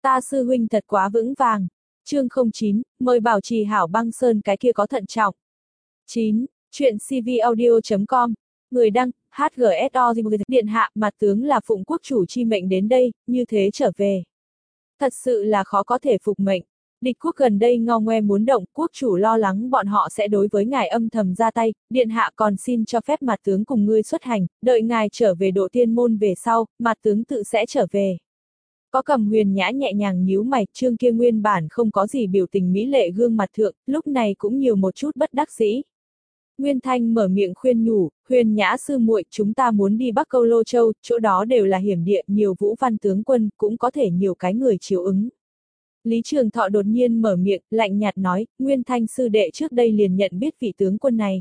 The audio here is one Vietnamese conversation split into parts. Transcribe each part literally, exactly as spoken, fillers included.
Ta sư huynh thật quá vững vàng. Chương không chín, mời bảo trì hảo băng sơn cái kia có thận trọng. chín. Chuyện cvaudio chấm com. Người đăng, hát giê ét o Điện hạ, mặt tướng là phụng quốc chủ chi mệnh đến đây, như thế trở về. Thật sự là khó có thể phục mệnh. Địch quốc gần đây ngao ngoe muốn động, quốc chủ lo lắng bọn họ sẽ đối với ngài âm thầm ra tay, điện hạ còn xin cho phép mặt tướng cùng ngươi xuất hành, đợi ngài trở về độ tiên môn về sau, mặt tướng tự sẽ trở về. Có Cầm Huyền Nhã nhẹ nhàng nhíu mày, trương kia nguyên bản không có gì biểu tình mỹ lệ gương mặt thượng, lúc này cũng nhiều một chút bất đắc dĩ. Nguyên Thanh mở miệng khuyên nhủ, Huyền Nhã sư muội, chúng ta muốn đi Bắc Câu Lô Châu, chỗ đó đều là hiểm địa, nhiều vũ văn tướng quân, cũng có thể nhiều cái người chiếu ứng. Lý Trường Thọ đột nhiên mở miệng, lạnh nhạt nói, Nguyên Thanh sư đệ trước đây liền nhận biết vị tướng quân này.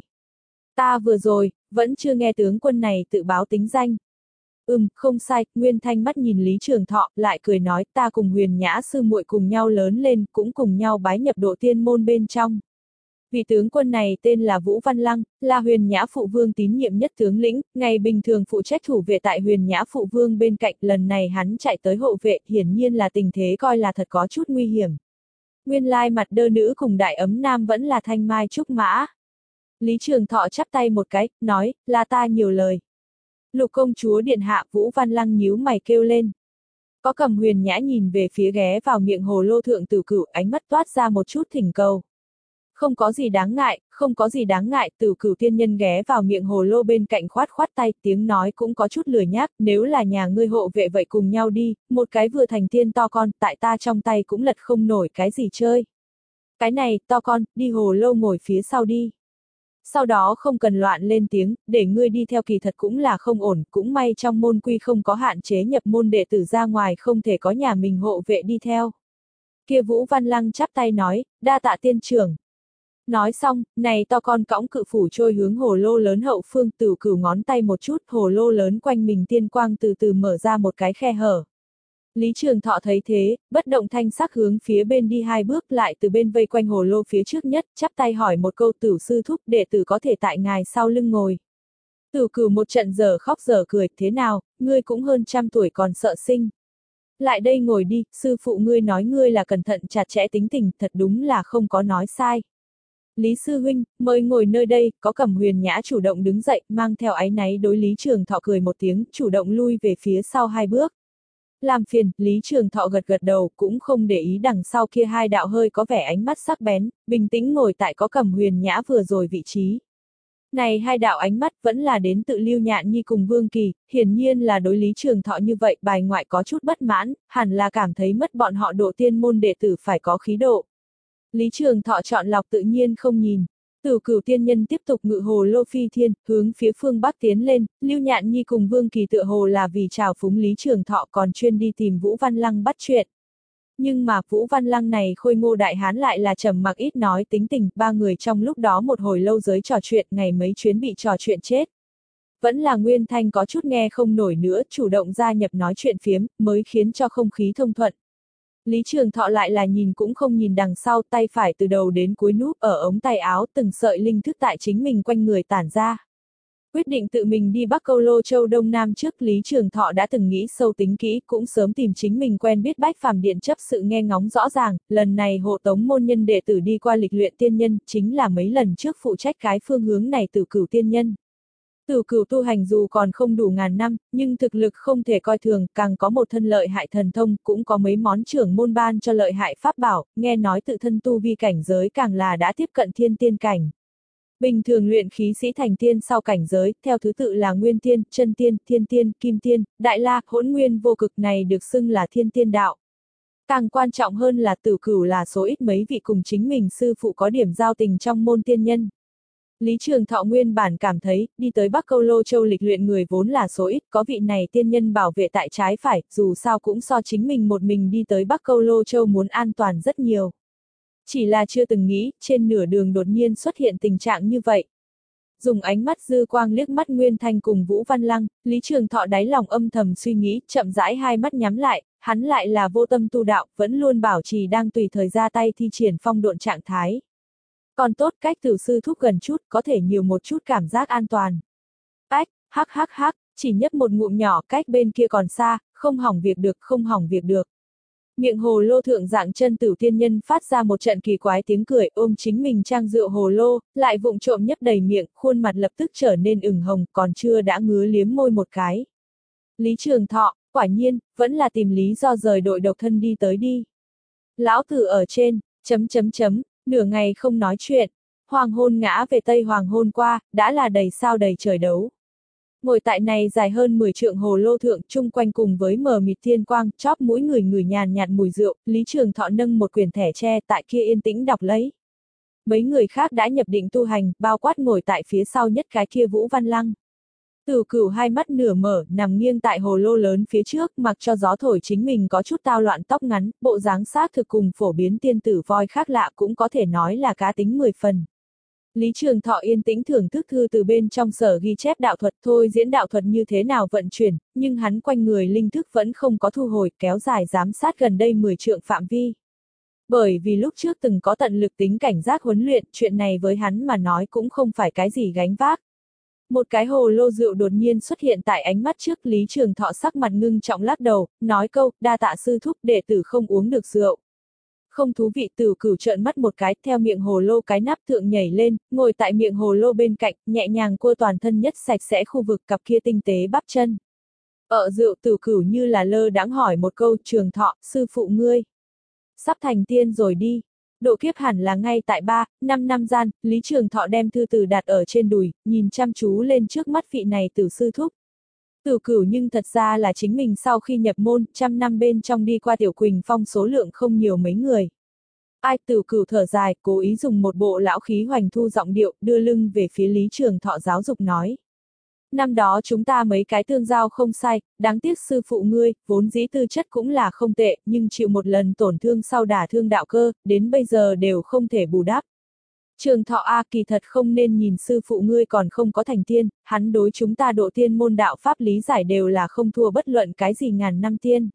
Ta vừa rồi, vẫn chưa nghe tướng quân này tự báo tính danh. Ừm, không sai, Nguyên Thanh mắt nhìn Lý Trường Thọ, lại cười nói, ta cùng Huyền Nhã sư muội cùng nhau lớn lên, cũng cùng nhau bái nhập độ tiên môn bên trong. Vị tướng quân này tên là Vũ Văn Lăng, là Huyền Nhã phụ vương tín nhiệm nhất tướng lĩnh, ngày bình thường phụ trách thủ vệ tại Huyền Nhã phụ vương bên cạnh, lần này hắn chạy tới hộ vệ, hiển nhiên là tình thế coi là thật có chút nguy hiểm. Nguyên lai mặt đơ nữ cùng đại ấm nam vẫn là thanh mai trúc mã. Lý Trường Thọ chắp tay một cái, nói, là ta nhiều lời. Lục công chúa điện hạ, Vũ Văn Lăng nhíu mày kêu lên. Có Cầm Huyền Nhã nhìn về phía ghé vào miệng hồ lô thượng Tử Cửu, ánh mắt toát ra một chút thỉnh cầu. Không có gì đáng ngại, không có gì đáng ngại, Tử Cửu tiên nhân ghé vào miệng hồ lô bên cạnh khoát khoát tay, tiếng nói cũng có chút lười nhác, nếu là nhà ngươi hộ vệ vậy cùng nhau đi, một cái vừa thành tiên to con, tại ta trong tay cũng lật không nổi cái gì chơi. Cái này, to con, đi hồ lô ngồi phía sau đi. Sau đó không cần loạn lên tiếng, để ngươi đi theo kỳ thật cũng là không ổn, cũng may trong môn quy không có hạn chế nhập môn đệ tử ra ngoài không thể có nhà mình hộ vệ đi theo. Kia Vũ Văn Lăng chắp tay nói, đa tạ tiên trưởng. Nói xong, này to con cõng cự phủ trôi hướng hồ lô lớn hậu phương, Tử Cửu ngón tay một chút, hồ lô lớn quanh mình tiên quang từ từ mở ra một cái khe hở. Lý Trường Thọ thấy thế, bất động thanh sắc hướng phía bên đi hai bước, lại từ bên vây quanh hồ lô phía trước nhất, chắp tay hỏi một câu, Tử sư thúc, đệ tử có thể tại ngài sau lưng ngồi. Tử Cửu một trận giờ khóc giờ cười, thế nào, ngươi cũng hơn trăm tuổi còn sợ sinh. Lại đây ngồi đi, sư phụ ngươi nói ngươi là cẩn thận chặt chẽ tính tình, thật đúng là không có nói sai. Lý sư huynh, mời ngồi nơi đây, có Cầm Huyền Nhã chủ động đứng dậy, mang theo áy náy đối Lý Trường Thọ cười một tiếng, chủ động lui về phía sau hai bước. Làm phiền, Lý Trường Thọ gật gật đầu, cũng không để ý đằng sau kia hai đạo hơi có vẻ ánh mắt sắc bén, bình tĩnh ngồi tại có Cầm Huyền Nhã vừa rồi vị trí. Này hai đạo ánh mắt vẫn là đến tự Lưu Nhạn Nhi cùng Vương Kỳ, hiển nhiên là đối Lý Trường Thọ như vậy, bài ngoại có chút bất mãn, hẳn là cảm thấy mất bọn họ độ tiên môn đệ tử phải có khí độ. Lý Trường Thọ chọn lọc tự nhiên không nhìn. Tử Cửu tiên nhân tiếp tục ngự hồ lô phi thiên, hướng phía phương Bắc tiến lên, Lưu Nhạn Nhi cùng Vương Kỳ tựa hồ là vì chào phúng Lý Trường Thọ còn chuyên đi tìm Vũ Văn Lăng bắt chuyện. Nhưng mà Vũ Văn Lăng này khôi ngô đại hán lại là trầm mặc ít nói tính tình, ba người trong lúc đó một hồi lâu giới trò chuyện, ngày mấy chuyến bị trò chuyện chết. Vẫn là Nguyên Thanh có chút nghe không nổi nữa, chủ động gia nhập nói chuyện phiếm, mới khiến cho không khí thông thuận. Lý Trường Thọ lại là nhìn cũng không nhìn đằng sau, tay phải từ đầu đến cuối núp ở ống tay áo, từng sợi linh thức tại chính mình quanh người tản ra. Quyết định tự mình đi Bắc Câu Lô Châu Đông Nam trước, Lý Trường Thọ đã từng nghĩ sâu tính kỹ, cũng sớm tìm chính mình quen biết Bách Phàm Điện chấp sự nghe ngóng rõ ràng, lần này hộ tống môn nhân đệ tử đi qua lịch luyện tiên nhân, chính là mấy lần trước phụ trách cái phương hướng này Tử Cửu tiên nhân. Tử Cửu tu hành dù còn không đủ ngàn năm, nhưng thực lực không thể coi thường, càng có một thân lợi hại thần thông, cũng có mấy món trưởng môn ban cho lợi hại pháp bảo, nghe nói tự thân tu vi cảnh giới càng là đã tiếp cận thiên tiên cảnh. Bình thường luyện khí sĩ thành tiên sau cảnh giới, theo thứ tự là nguyên tiên, chân tiên, thiên tiên, kim tiên, đại la, hỗn nguyên vô cực, này được xưng là thiên tiên đạo. Càng quan trọng hơn là Tử Cửu là số ít mấy vị cùng chính mình sư phụ có điểm giao tình trong môn tiên nhân. Lý Trường Thọ nguyên bản cảm thấy, đi tới Bắc Câu Lô Châu lịch luyện người vốn là số ít, có vị này tiên nhân bảo vệ tại trái phải, dù sao cũng so chính mình một mình đi tới Bắc Câu Lô Châu muốn an toàn rất nhiều. Chỉ là chưa từng nghĩ, trên nửa đường đột nhiên xuất hiện tình trạng như vậy. Dùng ánh mắt dư quang liếc mắt Nguyên Thanh cùng Vũ Văn Lăng, Lý Trường Thọ đáy lòng âm thầm suy nghĩ, chậm rãi hai mắt nhắm lại, hắn lại là vô tâm tu đạo, vẫn luôn bảo trì đang tùy thời ra tay thi triển phong độn trạng thái. Còn tốt cách Tử sư thúc gần chút, có thể nhiều một chút cảm giác an toàn. Ách, hắc hắc hắc, chỉ nhấp một ngụm nhỏ, cách bên kia còn xa, không hỏng việc được, không hỏng việc được. Miệng hồ lô thượng dạng chân tử tiên nhân phát ra một trận kỳ quái tiếng cười, ôm chính mình trang rượu hồ lô, lại vụng trộm nhấp đầy miệng, khuôn mặt lập tức trở nên ửng hồng, còn chưa đã ngứa liếm môi một cái. Lý Trường Thọ, quả nhiên, vẫn là tìm lý do rời đội độc thân đi tới đi. Lão tử ở trên, chấm chấm chấm, nửa ngày không nói chuyện, hoàng hôn ngã về tây hoàng hôn qua, đã là đầy sao đầy trời đấu. Ngồi tại này dài hơn mười trượng hồ lô thượng chung quanh cùng với mờ mịt thiên quang, chóp mũi người người nhàn nhạt mùi rượu, Lý Trường Thọ nâng một quyển thẻ tre tại kia yên tĩnh đọc lấy. Mấy người khác đã nhập định tu hành, bao quát ngồi tại phía sau nhất cái kia Vũ Văn Lăng. Tửu Cửu hai mắt nửa mở, nằm nghiêng tại hồ lô lớn phía trước, mặc cho gió thổi chính mình có chút tao loạn tóc ngắn, bộ dáng xác thực cùng phổ biến tiên tử voi khác lạ cũng có thể nói là cá tính mười phần. Lý Trường Thọ yên tĩnh thưởng thức thư từ bên trong sở ghi chép đạo thuật thôi diễn đạo thuật như thế nào vận chuyển, nhưng hắn quanh người linh thức vẫn không có thu hồi, kéo dài giám sát gần đây mười trượng phạm vi. Bởi vì lúc trước từng có tận lực tính cảnh giác huấn luyện, chuyện này với hắn mà nói cũng không phải cái gì gánh vác. Một cái hồ lô rượu đột nhiên xuất hiện tại ánh mắt trước, Lý Trường Thọ sắc mặt ngưng trọng lắc đầu, nói câu, đa tạ sư thúc, đệ tử không uống được rượu. Không thú vị. Tửu Cửu trợn mắt một cái, theo miệng hồ lô cái nắp thượng nhảy lên, ngồi tại miệng hồ lô bên cạnh, nhẹ nhàng cua toàn thân nhất sạch sẽ khu vực cặp kia tinh tế bắp chân. Ở rượu Tửu Cửu như là lơ đãng hỏi một câu, Trường Thọ, sư phụ ngươi sắp thành tiên rồi đi. Độ kiếp hẳn là ngay tại ba, năm năm gian, Lý Trường Thọ đem thư từ đặt ở trên đùi, nhìn chăm chú lên trước mắt vị này Tử sư thúc. Tửu Cửu nhưng thật ra là chính mình sau khi nhập môn, trăm năm bên trong đi qua Tiểu Quỳnh Phong số lượng không nhiều mấy người. Ai? Tửu Cửu thở dài, cố ý dùng một bộ lão khí hoành thu giọng điệu, đưa lưng về phía Lý Trường Thọ giáo dục nói. Năm đó chúng ta mấy cái tương giao không sai, đáng tiếc sư phụ ngươi, vốn dĩ tư chất cũng là không tệ, nhưng chịu một lần tổn thương sau đả thương đạo cơ, đến bây giờ đều không thể bù đắp. Trường Thọ A, kỳ thật không nên nhìn sư phụ ngươi còn không có thành tiên, hắn đối chúng ta độ tiên môn đạo pháp lý giải đều là không thua bất luận cái gì ngàn năm tiên.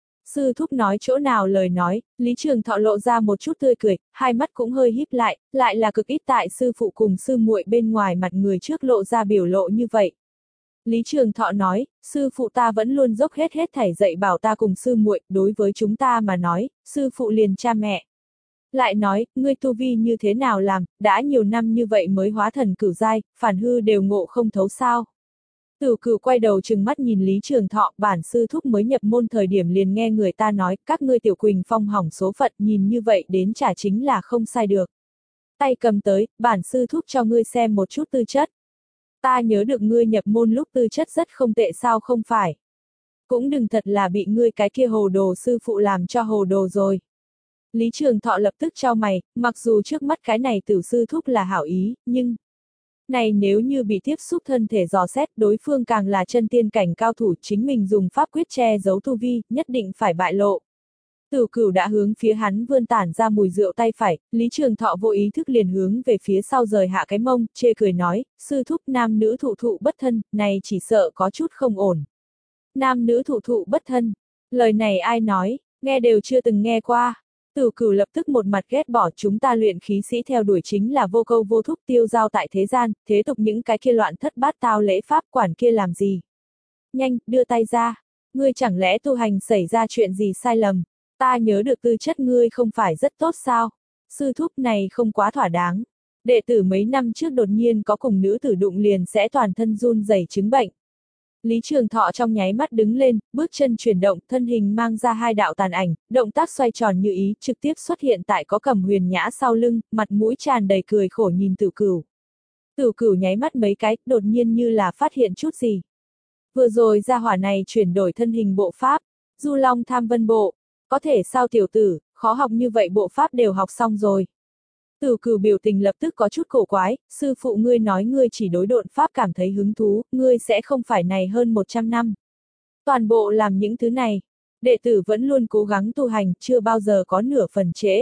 Sư thúc nói chỗ nào lời nói, Lý Trường Thọ lộ ra một chút tươi cười, hai mắt cũng hơi híp lại, lại là cực ít tại sư phụ cùng sư muội bên ngoài mặt người trước lộ ra biểu lộ như vậy. Lý Trường Thọ nói, sư phụ ta vẫn luôn dốc hết hết thảy dạy bảo ta cùng sư muội, đối với chúng ta mà nói, sư phụ liền cha mẹ. Lại nói, ngươi tu vi như thế nào làm, đã nhiều năm như vậy mới hóa thần cửu giai, phản hư đều ngộ không thấu sao. Tửu Cửu quay đầu trừng mắt nhìn Lý Trường Thọ, bản sư thúc mới nhập môn thời điểm liền nghe người ta nói, các ngươi Tiểu Quỳnh Phong hỏng số phận, nhìn như vậy đến chả chính là không sai được. Tay cầm tới, bản sư thúc cho ngươi xem một chút tư chất. Ta nhớ được ngươi nhập môn lúc tư chất rất không tệ sao không phải. Cũng đừng thật là bị ngươi cái kia hồ đồ sư phụ làm cho hồ đồ rồi. Lý Trường Thọ lập tức chau mày, mặc dù trước mắt cái này Tử sư thúc là hảo ý, nhưng này nếu như bị tiếp xúc thân thể dò xét, đối phương càng là chân tiên cảnh cao thủ, chính mình dùng pháp quyết che giấu tu vi, nhất định phải bại lộ. Tửu Cửu đã hướng phía hắn vươn tản ra mùi rượu tay phải, Lý Trường Thọ vô ý thức liền hướng về phía sau rời hạ cái mông, chê cười nói, sư thúc nam nữ thụ thụ bất thân, này chỉ sợ có chút không ổn. Nam nữ thụ thụ bất thân, lời này ai nói, nghe đều chưa từng nghe qua. Tửu Cửu lập tức một mặt ghét bỏ, chúng ta luyện khí sĩ theo đuổi chính là vô câu vô thúc tiêu giao tại thế gian, thế tục những cái kia loạn thất bát tao lễ pháp quản kia làm gì. Nhanh, đưa tay ra, ngươi chẳng lẽ tu hành xảy ra chuyện gì sai lầm, ta nhớ được tư chất ngươi không phải rất tốt sao, sư thúc này không quá thỏa đáng. Đệ tử mấy năm trước đột nhiên có cùng nữ tử đụng liền sẽ toàn thân run rẩy chứng bệnh. Lý Trường Thọ trong nháy mắt đứng lên, bước chân chuyển động, thân hình mang ra hai đạo tàn ảnh, động tác xoay tròn như ý, trực tiếp xuất hiện tại có Cẩm Huyền Nhã sau lưng, mặt mũi tràn đầy cười khổ nhìn Tửu Cửu. Tửu Cửu nháy mắt mấy cái, đột nhiên như là phát hiện chút gì. Vừa rồi gia hỏa này chuyển đổi thân hình bộ pháp, Du Long Tham Vân Bộ, có thể sao tiểu tử, khó học như vậy bộ pháp đều học xong rồi. Tửu Cửu biểu tình lập tức có chút cổ quái, sư phụ ngươi nói ngươi chỉ đối độn pháp cảm thấy hứng thú, ngươi sẽ không phải này hơn một trăm năm. Toàn bộ làm những thứ này, đệ tử vẫn luôn cố gắng tu hành, chưa bao giờ có nửa phần trễ.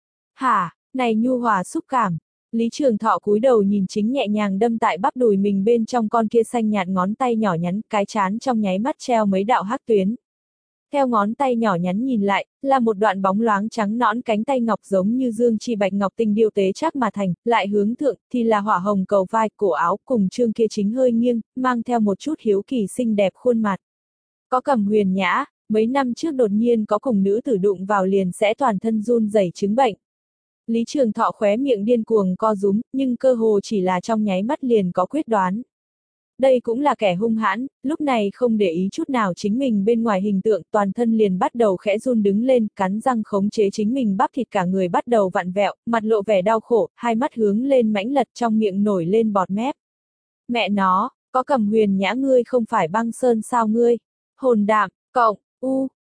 Hả, này nhu hòa xúc cảm. Lý Trường Thọ cúi đầu nhìn chính nhẹ nhàng đâm tại bắp đùi mình bên trong con kia xanh nhạt ngón tay nhỏ nhắn, cái chán trong nháy mắt treo mấy đạo hắc tuyến. Theo ngón tay nhỏ nhắn nhìn lại, là một đoạn bóng loáng trắng nõn cánh tay ngọc giống như dương chi bạch ngọc tinh điêu tế chắc mà thành, lại hướng thượng, thì là hỏa hồng cầu vai, cổ áo, cùng trương kia chính hơi nghiêng, mang theo một chút hiếu kỳ xinh đẹp khuôn mặt. Có Cẩm Huyền Nhã, mấy năm trước đột nhiên có cùng nữ tử đụng vào liền sẽ toàn thân run rẩy chứng bệnh. Lý Trường Thọ khóe miệng điên cuồng co rúm, nhưng cơ hồ chỉ là trong nháy mắt liền có quyết đoán. Đây cũng là kẻ hung hãn, lúc này không để ý chút nào chính mình bên ngoài hình tượng, toàn thân liền bắt đầu khẽ run đứng lên, cắn răng khống chế chính mình bắp thịt cả người bắt đầu vặn vẹo, mặt lộ vẻ đau khổ, hai mắt hướng lên mãnh lật trong miệng nổi lên bọt mép. Mẹ nó, có Cầm Huyền Nhã ngươi không phải băng sơn sao ngươi? Hồn đạm, cộng, u,